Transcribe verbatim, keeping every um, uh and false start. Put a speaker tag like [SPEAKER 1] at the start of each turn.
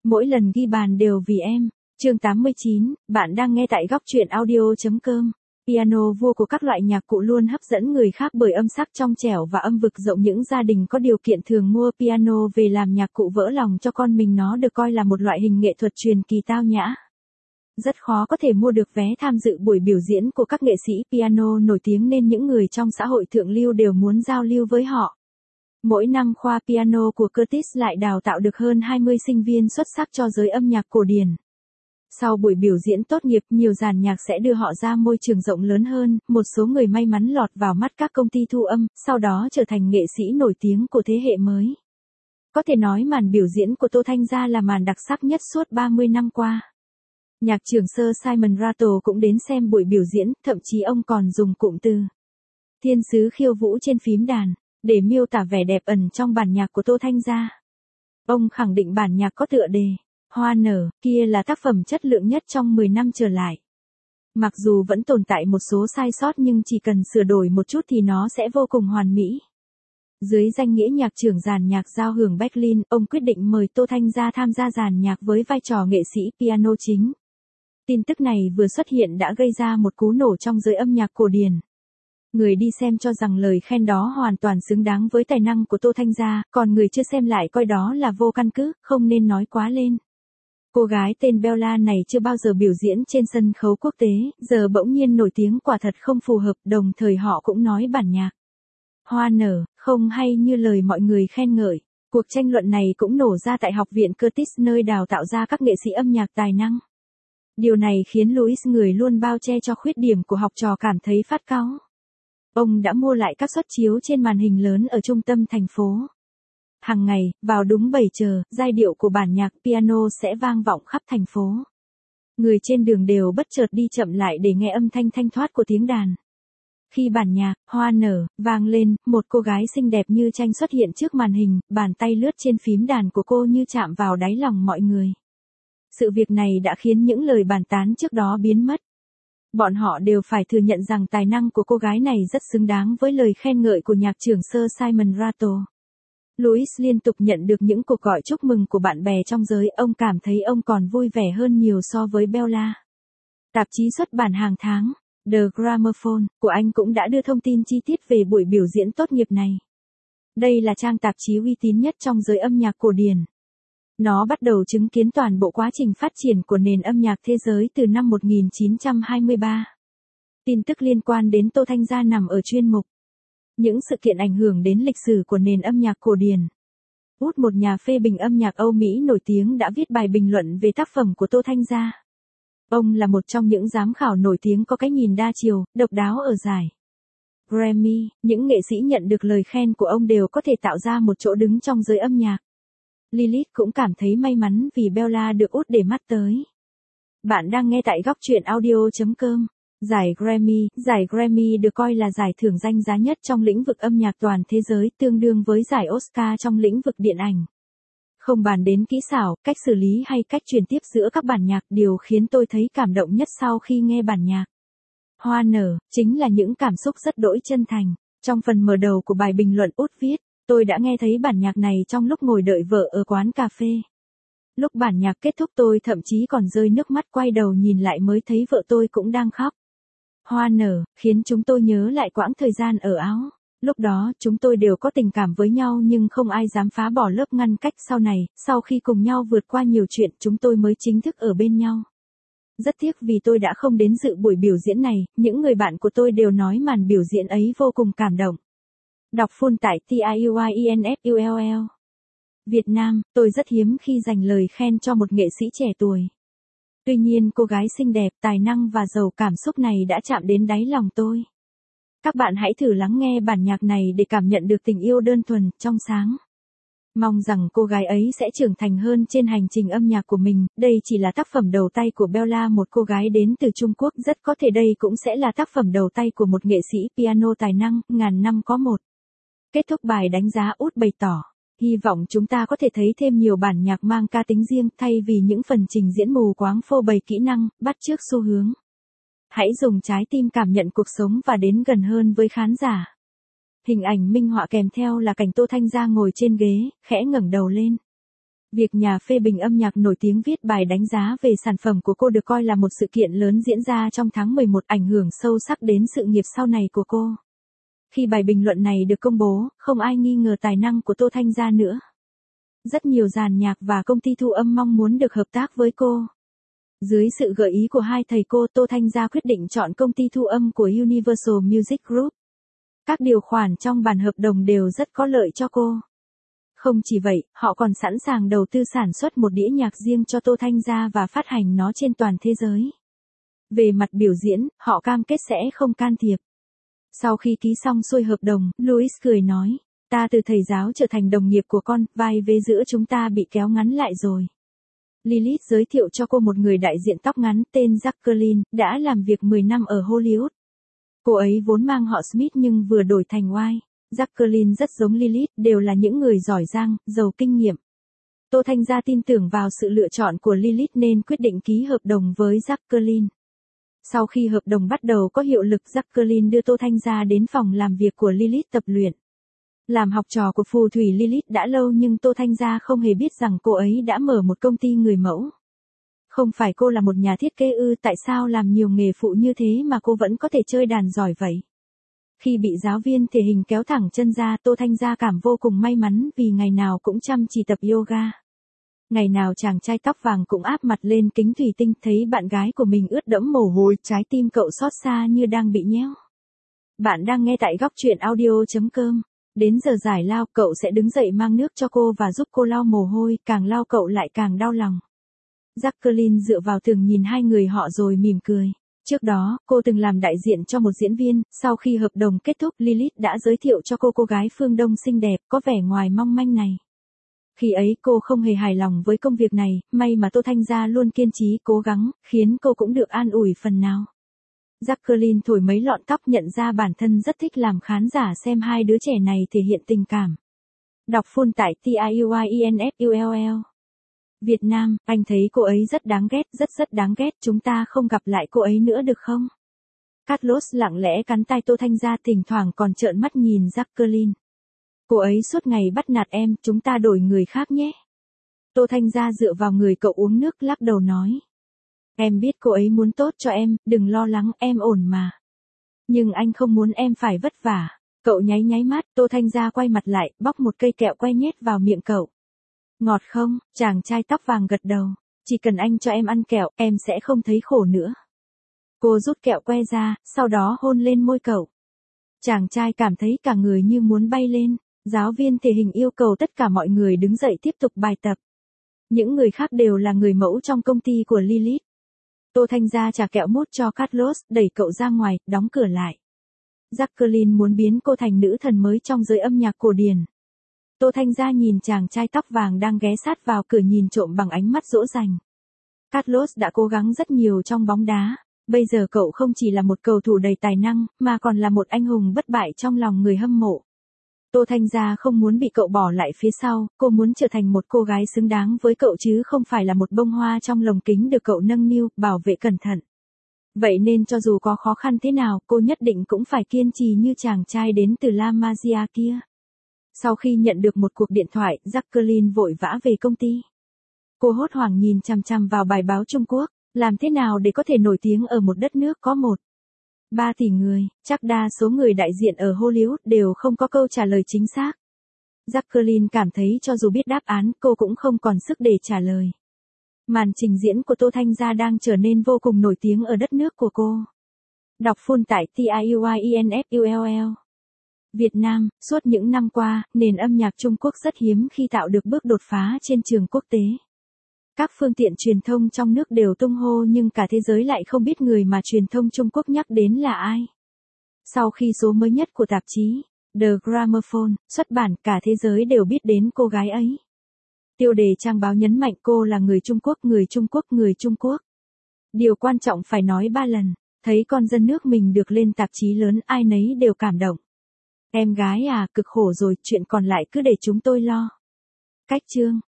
[SPEAKER 1] Mỗi lần ghi bàn đều vì em. Chương tám mươi chín, bạn đang nghe tại góc truyện audio chấm com. Piano vua của các loại nhạc cụ luôn hấp dẫn người khác bởi âm sắc trong trẻo và âm vực rộng. Những gia đình có điều kiện thường mua piano về làm nhạc cụ vỡ lòng cho con mình. Nó được coi là một loại hình nghệ thuật truyền kỳ tao nhã. Rất khó có thể mua được vé tham dự buổi biểu diễn của các nghệ sĩ piano nổi tiếng nên những người trong xã hội thượng lưu đều muốn giao lưu với họ. Mỗi năm khoa piano của Curtis lại đào tạo được hơn hai mươi sinh viên xuất sắc cho giới âm nhạc cổ điển. Sau buổi biểu diễn tốt nghiệp, nhiều dàn nhạc sẽ đưa họ ra môi trường rộng lớn hơn. Một số người may mắn lọt vào mắt các công ty thu âm, sau đó trở thành nghệ sĩ nổi tiếng của thế hệ mới. Có thể nói màn biểu diễn của Tô Thanh Gia là màn đặc sắc nhất suốt ba mươi năm qua. Nhạc trưởng Sir Simon Rattle cũng đến xem buổi biểu diễn, thậm chí ông còn dùng cụm từ thiên sứ khiêu vũ trên phím đàn để miêu tả vẻ đẹp ẩn trong bản nhạc của Tô Thanh Gia. Ông khẳng định bản nhạc có tựa đề Hoa nở kia là tác phẩm chất lượng nhất trong mười năm trở lại. Mặc dù vẫn tồn tại một số sai sót nhưng chỉ cần sửa đổi một chút thì nó sẽ vô cùng hoàn mỹ. Dưới danh nghĩa nhạc trưởng dàn nhạc giao hưởng Berlin, ông quyết định mời Tô Thanh Gia tham gia dàn nhạc với vai trò nghệ sĩ piano chính. Tin tức này vừa xuất hiện đã gây ra một cú nổ trong giới âm nhạc cổ điển. Người đi xem cho rằng lời khen đó hoàn toàn xứng đáng với tài năng của Tô Thanh Gia, còn người chưa xem lại coi đó là vô căn cứ, không nên nói quá lên. Cô gái tên Bella này chưa bao giờ biểu diễn trên sân khấu quốc tế, giờ bỗng nhiên nổi tiếng quả thật không phù hợp, đồng thời họ cũng nói bản nhạc Hoa nở không hay như lời mọi người khen ngợi. Cuộc tranh luận này cũng nổ ra tại Học viện Curtis nơi đào tạo ra các nghệ sĩ âm nhạc tài năng. Điều này khiến Louis, người luôn bao che cho khuyết điểm của học trò, cảm thấy phát cáu. Ông đã mua lại các suất chiếu trên màn hình lớn ở trung tâm thành phố. Hàng ngày, vào đúng bảy giờ, giai điệu của bản nhạc piano sẽ vang vọng khắp thành phố. Người trên đường đều bất chợt đi chậm lại để nghe âm thanh thanh thoát của tiếng đàn. Khi bản nhạc Hoa nở vang lên, một cô gái xinh đẹp như tranh xuất hiện trước màn hình, bàn tay lướt trên phím đàn của cô như chạm vào đáy lòng mọi người. Sự việc này đã khiến những lời bàn tán trước đó biến mất. Bọn họ đều phải thừa nhận rằng tài năng của cô gái này rất xứng đáng với lời khen ngợi của nhạc trưởng Sir Simon Rattle. Louis liên tục nhận được những cuộc gọi chúc mừng của bạn bè trong giới, ông cảm thấy ông còn vui vẻ hơn nhiều so với Bella. Tạp chí xuất bản hàng tháng, The Gramophone, của Anh cũng đã đưa thông tin chi tiết về buổi biểu diễn tốt nghiệp này. Đây là trang tạp chí uy tín nhất trong giới âm nhạc cổ điển. Nó bắt đầu chứng kiến toàn bộ quá trình phát triển của nền âm nhạc thế giới từ năm một nghìn chín trăm hai mươi ba. Tin tức liên quan đến Tô Thanh Gia nằm ở chuyên mục những sự kiện ảnh hưởng đến lịch sử của nền âm nhạc cổ điển. Út, một nhà phê bình âm nhạc Âu Mỹ nổi tiếng, đã viết bài bình luận về tác phẩm của Tô Thanh Gia. Ông là một trong những giám khảo nổi tiếng có cái nhìn đa chiều, độc đáo ở giải Grammy. Những nghệ sĩ nhận được lời khen của ông đều có thể tạo ra một chỗ đứng trong giới âm nhạc. Lilith cũng cảm thấy may mắn vì Bella được Út để mắt tới. Bạn đang nghe tại góc truyện audio chấm com. Giải Grammy, giải Grammy được coi là giải thưởng danh giá nhất trong lĩnh vực âm nhạc toàn thế giới, tương đương với giải Oscar trong lĩnh vực điện ảnh. Không bàn đến kỹ xảo, cách xử lý hay cách truyền tiếp giữa các bản nhạc, điều khiến tôi thấy cảm động nhất sau khi nghe bản nhạc Hoa nở, chính là những cảm xúc rất đỗi chân thành. Trong phần mở đầu của bài bình luận, Út viết, tôi đã nghe thấy bản nhạc này trong lúc ngồi đợi vợ ở quán cà phê. Lúc bản nhạc kết thúc tôi thậm chí còn rơi nước mắt, quay đầu nhìn lại mới thấy vợ tôi cũng đang khóc. Hoa nở, khiến chúng tôi nhớ lại quãng thời gian ở Áo. Lúc đó, chúng tôi đều có tình cảm với nhau nhưng không ai dám phá bỏ lớp ngăn cách. Sau này, sau khi cùng nhau vượt qua nhiều chuyện, chúng tôi mới chính thức ở bên nhau. Rất tiếc vì tôi đã không đến dự buổi biểu diễn này, những người bạn của tôi đều nói màn biểu diễn ấy vô cùng cảm động. Đọc full tại tiuyinfull. Việt Nam, tôi rất hiếm khi dành lời khen cho một nghệ sĩ trẻ tuổi. Tuy nhiên cô gái xinh đẹp, tài năng và giàu cảm xúc này đã chạm đến đáy lòng tôi. Các bạn hãy thử lắng nghe bản nhạc này để cảm nhận được tình yêu đơn thuần, trong sáng. Mong rằng cô gái ấy sẽ trưởng thành hơn trên hành trình âm nhạc của mình. Đây chỉ là tác phẩm đầu tay của Bella, một cô gái đến từ Trung Quốc. Rất có thể đây cũng sẽ là tác phẩm đầu tay của một nghệ sĩ piano tài năng, ngàn năm có một. Kết thúc bài đánh giá, Út bày tỏ, hy vọng chúng ta có thể thấy thêm nhiều bản nhạc mang ca tính riêng, thay vì những phần trình diễn mù quáng phô bày kỹ năng, bắt chước xu hướng. Hãy dùng trái tim cảm nhận cuộc sống và đến gần hơn với khán giả. Hình ảnh minh họa kèm theo là cảnh Tô Thanh Gia ngồi trên ghế, khẽ ngẩng đầu lên. Việc nhà phê bình âm nhạc nổi tiếng viết bài đánh giá về sản phẩm của cô được coi là một sự kiện lớn diễn ra trong tháng mười một, ảnh hưởng sâu sắc đến sự nghiệp sau này của cô. Khi bài bình luận này được công bố, không ai nghi ngờ tài năng của Tô Thanh Gia nữa. Rất nhiều dàn nhạc và công ty thu âm mong muốn được hợp tác với cô. Dưới sự gợi ý của hai thầy cô, Tô Thanh Gia quyết định chọn công ty thu âm của Universal Music Group. Các điều khoản trong bản hợp đồng đều rất có lợi cho cô. Không chỉ vậy, họ còn sẵn sàng đầu tư sản xuất một đĩa nhạc riêng cho Tô Thanh Gia và phát hành nó trên toàn thế giới. Về mặt biểu diễn, họ cam kết sẽ không can thiệp. Sau khi ký xong xuôi hợp đồng, Louis cười nói, ta từ thầy giáo trở thành đồng nghiệp của con, vai vế giữa chúng ta bị kéo ngắn lại rồi. Lilith giới thiệu cho cô một người đại diện tóc ngắn tên Jacqueline, đã làm việc mười năm ở Hollywood. Cô ấy vốn mang họ Smith nhưng vừa đổi thành White. Jacqueline rất giống Lilith, đều là những người giỏi giang, giàu kinh nghiệm. Tô Thanh Gia tin tưởng vào sự lựa chọn của Lilith nên quyết định ký hợp đồng với Jacqueline. Sau khi hợp đồng bắt đầu có hiệu lực, Jacqueline đưa Tô Thanh Gia đến phòng làm việc của Lilith tập luyện. Làm học trò của phù thủy Lilith đã lâu nhưng Tô Thanh Gia không hề biết rằng cô ấy đã mở một công ty người mẫu. Không phải cô là một nhà thiết kế ư, tại sao làm nhiều nghề phụ như thế mà cô vẫn có thể chơi đàn giỏi vậy? Khi bị giáo viên thể hình kéo thẳng chân ra, Tô Thanh Gia cảm vô cùng may mắn vì ngày nào cũng chăm chỉ tập yoga. Ngày nào chàng trai tóc vàng cũng áp mặt lên kính thủy tinh, thấy bạn gái của mình ướt đẫm mồ hôi, trái tim cậu xót xa như đang bị nhéo. Bạn đang nghe tại góc truyện audio chấm com. Đến giờ giải lao, cậu sẽ đứng dậy mang nước cho cô và giúp cô lau mồ hôi, càng lau cậu lại càng đau lòng. Jacqueline dựa vào tường nhìn hai người họ rồi mỉm cười. Trước đó, cô từng làm đại diện cho một diễn viên, sau khi hợp đồng kết thúc, Lilith đã giới thiệu cho cô cô gái phương Đông xinh đẹp, có vẻ ngoài mong manh này. Khi ấy cô không hề hài lòng với công việc này, may mà Tô Thanh Gia luôn kiên trì cố gắng, khiến cô cũng được an ủi phần nào. Jacqueline thổi mấy lọn tóc, nhận ra bản thân rất thích làm khán giả xem hai đứa trẻ này thể hiện tình cảm. Đọc full tại T I U I E N F U L L. Việt Nam, anh thấy cô ấy rất đáng ghét, rất rất đáng ghét, chúng ta không gặp lại cô ấy nữa được không? Carlos lặng lẽ cắn tai Tô Thanh Gia, thỉnh thoảng còn trợn mắt nhìn Jacqueline. Cô ấy suốt ngày bắt nạt em, chúng ta đổi người khác nhé. Tô Thanh Gia dựa vào người cậu uống nước, lắc đầu nói. Em biết cô ấy muốn tốt cho em, đừng lo lắng, em ổn mà. Nhưng anh không muốn em phải vất vả. Cậu nháy nháy mắt, Tô Thanh Gia quay mặt lại, bóc một cây kẹo que nhét vào miệng cậu. Ngọt không? Chàng trai tóc vàng gật đầu. Chỉ cần anh cho em ăn kẹo, em sẽ không thấy khổ nữa. Cô rút kẹo que ra, sau đó hôn lên môi cậu. Chàng trai cảm thấy cả người như muốn bay lên. Giáo viên thể hình yêu cầu tất cả mọi người đứng dậy tiếp tục bài tập. Những người khác đều là người mẫu trong công ty của Lilith. Tô Thanh Gia trả kẹo mút cho Carlos, đẩy cậu ra ngoài, đóng cửa lại. Jacqueline muốn biến cô thành nữ thần mới trong giới âm nhạc cổ điển. Tô Thanh Gia nhìn chàng trai tóc vàng đang ghé sát vào cửa nhìn trộm bằng ánh mắt dỗ dành. Carlos đã cố gắng rất nhiều trong bóng đá. Bây giờ cậu không chỉ là một cầu thủ đầy tài năng, mà còn là một anh hùng bất bại trong lòng người hâm mộ. Tô Thanh Gia không muốn bị cậu bỏ lại phía sau, cô muốn trở thành một cô gái xứng đáng với cậu chứ không phải là một bông hoa trong lồng kính được cậu nâng niu, bảo vệ cẩn thận. Vậy nên cho dù có khó khăn thế nào, cô nhất định cũng phải kiên trì như chàng trai đến từ La Masia kia. Sau khi nhận được một cuộc điện thoại, Jacqueline vội vã về công ty. Cô hốt hoảng nhìn chằm chằm vào bài báo Trung Quốc, làm thế nào để có thể nổi tiếng ở một đất nước có một ba tỷ người, chắc đa số người đại diện ở Hollywood đều không có câu trả lời chính xác. Jacqueline cảm thấy cho dù biết đáp án, cô cũng không còn sức để trả lời. Màn trình diễn của Tô Thanh Gia đang trở nên vô cùng nổi tiếng ở đất nước của cô. Đọc full tại T I U I E N F U L L. Việt Nam, suốt những năm qua, nền âm nhạc Trung Quốc rất hiếm khi tạo được bước đột phá trên trường quốc tế. Các phương tiện truyền thông trong nước đều tung hô nhưng cả thế giới lại không biết người mà truyền thông Trung Quốc nhắc đến là ai. Sau khi số mới nhất của tạp chí The Gramophone xuất bản, cả thế giới đều biết đến cô gái ấy. Tiêu đề trang báo nhấn mạnh cô là người Trung Quốc, người Trung Quốc, người Trung Quốc. Điều quan trọng phải nói ba lần, thấy con dân nước mình được lên tạp chí lớn, ai nấy đều cảm động. Em gái à, cực khổ rồi, chuyện còn lại cứ để chúng tôi lo. Cách chương